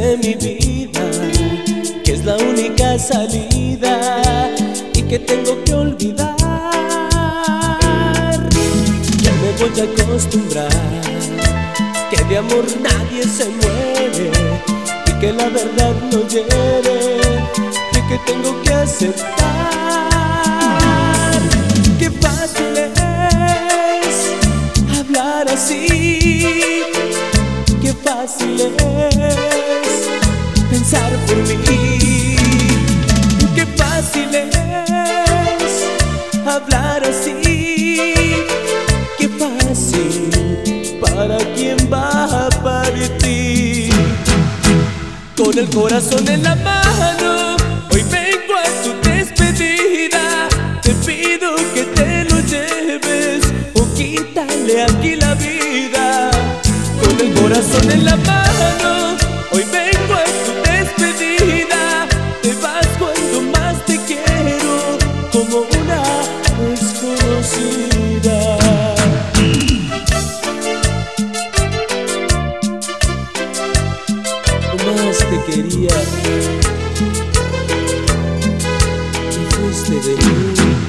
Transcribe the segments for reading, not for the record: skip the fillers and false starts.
de mi vida, que es la única salida y que tengo que olvidar. Ya me voy a acostumbrar que de amor nadie se muere y que la verdad no hiere y que tengo que aceptar. Qué fácil es hablar así, qué fácil es pensar por mí, qué fácil es hablar así, qué fácil para quien va a partir. Con el corazón en la mano, hoy vengo a tu despedida. Te pido que te lo lleves o quítale aquí la vida. Con el corazón en la mano, hoy vengo a tu despedida. Te vas cuando más te quiero, como una desconocida. Más te quería y fuiste de mí.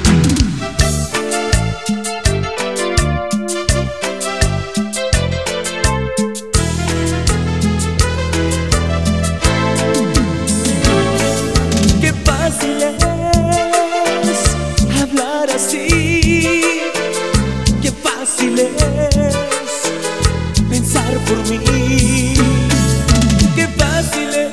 Qué fácil es hablar así, qué fácil es pensar por mí. Qué fácil es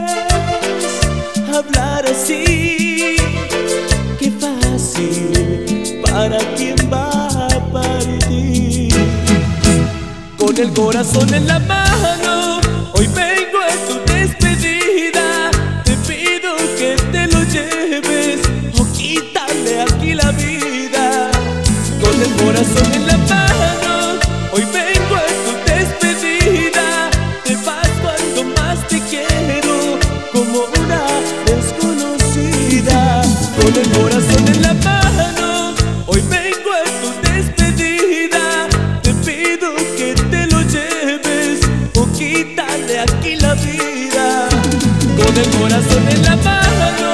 hablar así, qué fácil para quien va a partir. Con el corazón en la mano, hoy vengo a tu despedida. Te pido que te lo lleves o quítale aquí la vida. Con el corazón en la mano, hoy vengo a tu despedida. Te vas cuando más te quiero, como una desconocida. Con el corazón en la mano, hoy vengo a tu despedida. Te pido que te lo lleves o quítale aquí la vida. Con el corazón en la mano,